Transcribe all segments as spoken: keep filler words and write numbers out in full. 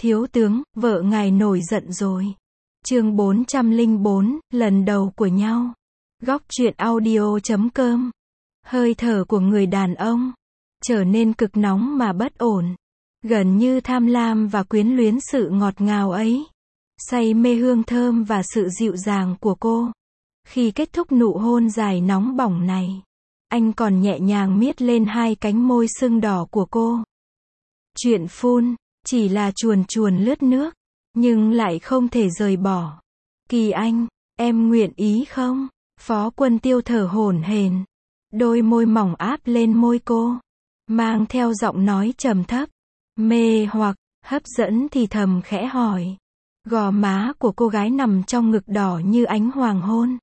Thiếu tướng, vợ ngài nổi giận rồi. Chương bốn trăm lẻ bốn, lần đầu của nhau. Góc truyện audio chấm com. Hơi thở của người đàn ông trở nên cực nóng mà bất ổn, gần như tham lam và quyến luyến sự ngọt ngào ấy, say mê hương thơm và sự dịu dàng của cô. Khi kết thúc nụ hôn dài nóng bỏng này, anh còn nhẹ nhàng miết lên hai cánh môi sưng đỏ của cô. Chuyện phun chỉ là chuồn chuồn lướt nước, nhưng lại không thể rời bỏ. Kỳ Anh, em nguyện ý không? Phó Quân Tiêu thở hổn hển, đôi môi mỏng áp lên môi cô, mang theo giọng nói trầm thấp, mê hoặc, hấp dẫn thì thầm khẽ hỏi. Gò má của cô gái nằm trong ngực đỏ như ánh hoàng hôn.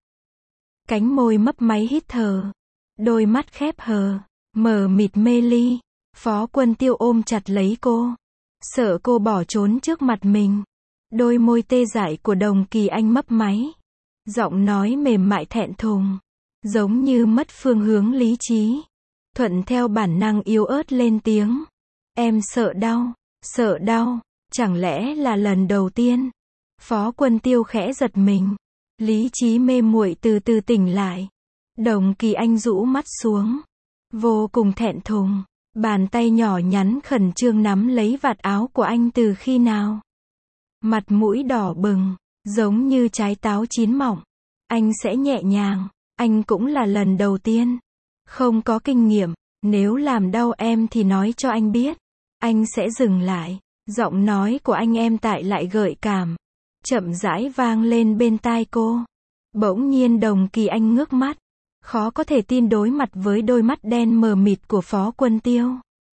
Cánh môi mấp máy hít thở, đôi mắt khép hờ, mờ mịt mê ly. Phó Quân Tiêu ôm chặt lấy cô, sợ cô bỏ trốn trước mặt mình. Đôi môi tê dại của Đồng Kỳ Anh mấp máy, giọng nói mềm mại thẹn thùng, giống như mất phương hướng lý trí. Thuận theo bản năng yếu ớt lên tiếng. Em sợ đau, sợ đau, chẳng lẽ là lần đầu tiên? Phó Quân Tiêu khẽ giật mình, lý trí mê muội từ từ tỉnh lại. Đồng Kỳ Anh rũ mắt xuống, vô cùng thẹn thùng, bàn tay nhỏ nhắn khẩn trương nắm lấy vạt áo của anh từ khi nào. Mặt mũi đỏ bừng, giống như trái táo chín mọng. Anh sẽ nhẹ nhàng, anh cũng là lần đầu tiên, không có kinh nghiệm, nếu làm đau em thì nói cho anh biết, anh sẽ dừng lại. Giọng nói của anh em tại lại gợi cảm, chậm rãi vang lên bên tai cô. Bỗng nhiên Đồng Kỳ Anh ngước mắt, khó có thể tin đối mặt với đôi mắt đen mờ mịt của Phó Quân Tiêu.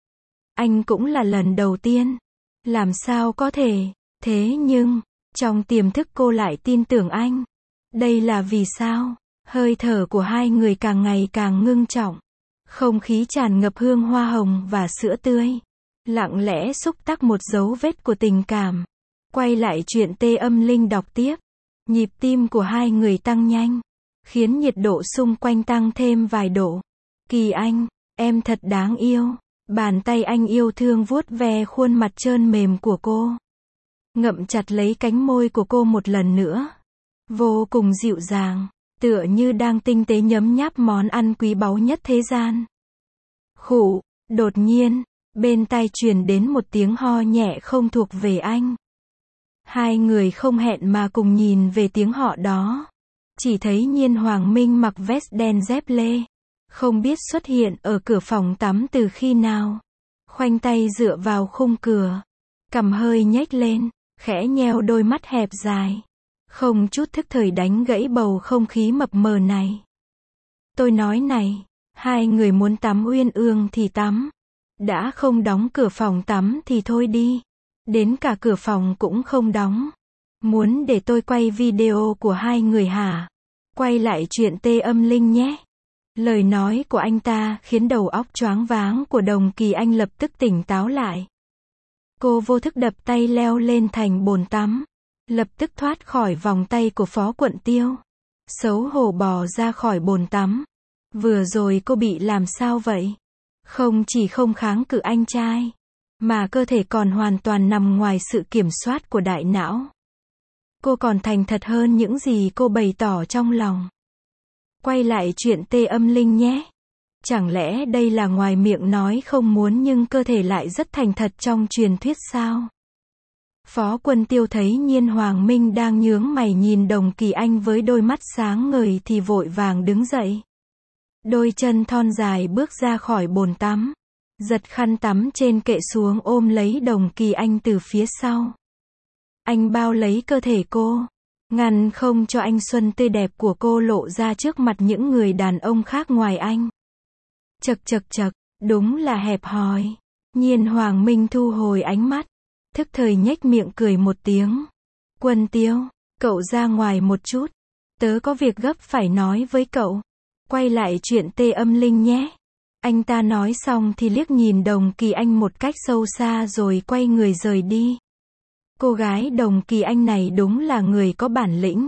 Anh cũng là lần đầu tiên, làm sao có thể? Thế nhưng, trong tiềm thức cô lại tin tưởng anh. Đây là vì sao? Hơi thở của hai người càng ngày càng ngưng trọng. Không khí tràn ngập hương hoa hồng và sữa tươi. Lặng lẽ xúc tác một dấu vết của tình cảm. Quay lại chuyện Tê Âm Linh đọc tiếp. Nhịp tim của hai người tăng nhanh, khiến nhiệt độ xung quanh tăng thêm vài độ. Kỳ Anh, em thật đáng yêu. Bàn tay anh yêu thương vuốt ve khuôn mặt trơn mềm của cô, ngậm chặt lấy cánh môi của cô một lần nữa. Vô cùng dịu dàng, tựa như đang tinh tế nhấm nháp món ăn quý báu nhất thế gian. Khụ, đột nhiên, bên tai truyền đến một tiếng ho nhẹ không thuộc về anh. Hai người không hẹn mà cùng nhìn về tiếng họ đó. Chỉ thấy Nhiên Hoàng Minh mặc vest đen dép lê, không biết xuất hiện ở cửa phòng tắm từ khi nào. Khoanh tay dựa vào khung cửa, cằm hơi nhếch lên, khẽ nheo đôi mắt hẹp dài, không chút thức thời đánh gãy bầu không khí mập mờ này. Tôi nói này, hai người muốn tắm uyên ương thì tắm, đã không đóng cửa phòng tắm thì thôi đi, đến cả cửa phòng cũng không đóng. Muốn để tôi quay video của hai người hả? Quay lại chuyện Tê Âm Linh nhé. Lời nói của anh ta khiến đầu óc choáng váng của Đồng Kỳ Anh lập tức tỉnh táo lại. Cô vô thức đập tay leo lên thành bồn tắm, lập tức thoát khỏi vòng tay của Phó Quận Tiêu, xấu hổ bò ra khỏi bồn tắm. Vừa rồi cô bị làm sao vậy? Không chỉ không kháng cự anh trai, mà cơ thể còn hoàn toàn nằm ngoài sự kiểm soát của đại não. Cô còn thành thật hơn những gì cô bày tỏ trong lòng. Quay lại chuyện Tê Âm Linh nhé. Chẳng lẽ đây là ngoài miệng nói không muốn nhưng cơ thể lại rất thành thật trong truyền thuyết sao? Phó Quân Tiêu thấy Nhiên Hoàng Minh đang nhướng mày nhìn Đồng Kỳ Anh với đôi mắt sáng ngời thì vội vàng đứng dậy. Đôi chân thon dài bước ra khỏi bồn tắm, giật khăn tắm trên kệ xuống ôm lấy Đồng Kỳ Anh từ phía sau. Anh bao lấy cơ thể cô, ngăn không cho anh xuân tươi đẹp của cô lộ ra trước mặt những người đàn ông khác ngoài anh. Chật chật chật, đúng là hẹp hòi. Nhiên Hoàng Minh thu hồi ánh mắt, thức thời nhếch miệng cười một tiếng. Quân Tiêu, cậu ra ngoài một chút, tớ có việc gấp phải nói với cậu. Quay lại chuyện Tê Âm Linh nhé. Anh ta nói xong thì liếc nhìn Đồng Kỳ Anh một cách sâu xa rồi quay người rời đi. Cô gái Đồng Kỳ Anh này đúng là người có bản lĩnh.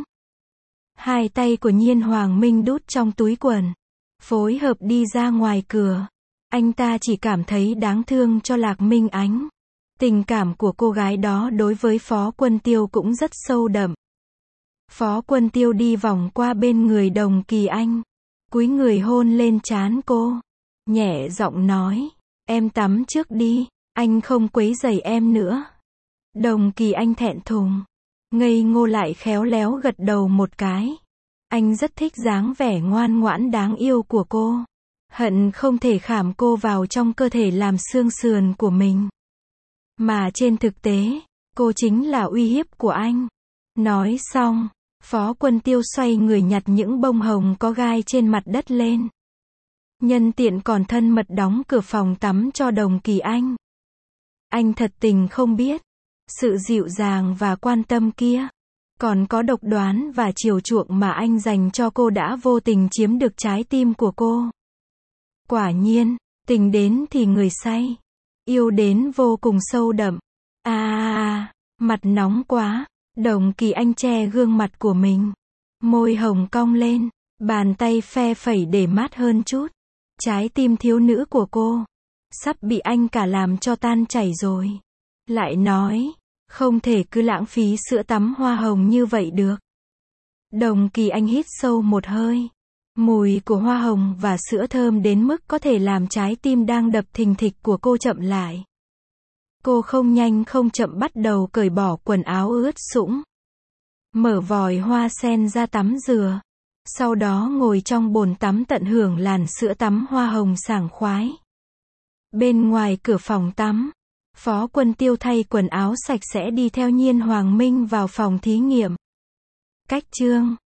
Hai tay của Nhiên Hoàng Minh đút trong túi quần, phối hợp đi ra ngoài cửa. Anh ta chỉ cảm thấy đáng thương cho Lạc Minh Ánh. Tình cảm của cô gái đó đối với Phó Quân Tiêu cũng rất sâu đậm. Phó Quân Tiêu đi vòng qua bên người Đồng Kỳ Anh, cúi người hôn lên trán cô, nhẹ giọng nói, em tắm trước đi, anh không quấy rầy em nữa. Đồng Kỳ Anh thẹn thùng, ngây ngô lại khéo léo gật đầu một cái. Anh rất thích dáng vẻ ngoan ngoãn đáng yêu của cô, hận không thể khảm cô vào trong cơ thể làm xương sườn của mình. Mà trên thực tế, cô chính là uy hiếp của anh. Nói xong, Phó Quân Tiêu xoay người nhặt những bông hồng có gai trên mặt đất lên. Nhân tiện còn thân mật đóng cửa phòng tắm cho Đồng Kỳ Anh. Anh thật tình không biết, sự dịu dàng và quan tâm kia, còn có độc đoán và chiều chuộng mà anh dành cho cô đã vô tình chiếm được trái tim của cô. Quả nhiên, tình đến thì người say, yêu đến vô cùng sâu đậm. À, à, à, mặt nóng quá, Đồng Kỳ Anh che gương mặt của mình, môi hồng cong lên, bàn tay phe phẩy để mát hơn chút. Trái tim thiếu nữ của cô sắp bị anh cả làm cho tan chảy rồi. Lại nói, không thể cứ lãng phí sữa tắm hoa hồng như vậy được. Đồng Kỳ Anh hít sâu một hơi. Mùi của hoa hồng và sữa thơm đến mức có thể làm trái tim đang đập thình thịch của cô chậm lại. Cô không nhanh không chậm bắt đầu cởi bỏ quần áo ướt sũng, mở vòi hoa sen ra tắm rửa. Sau đó ngồi trong bồn tắm tận hưởng làn sữa tắm hoa hồng sảng khoái. Bên ngoài cửa phòng tắm, Phó Quân Tiêu thay quần áo sạch sẽ đi theo Nhiên Hoàng Minh vào phòng thí nghiệm. Cách chương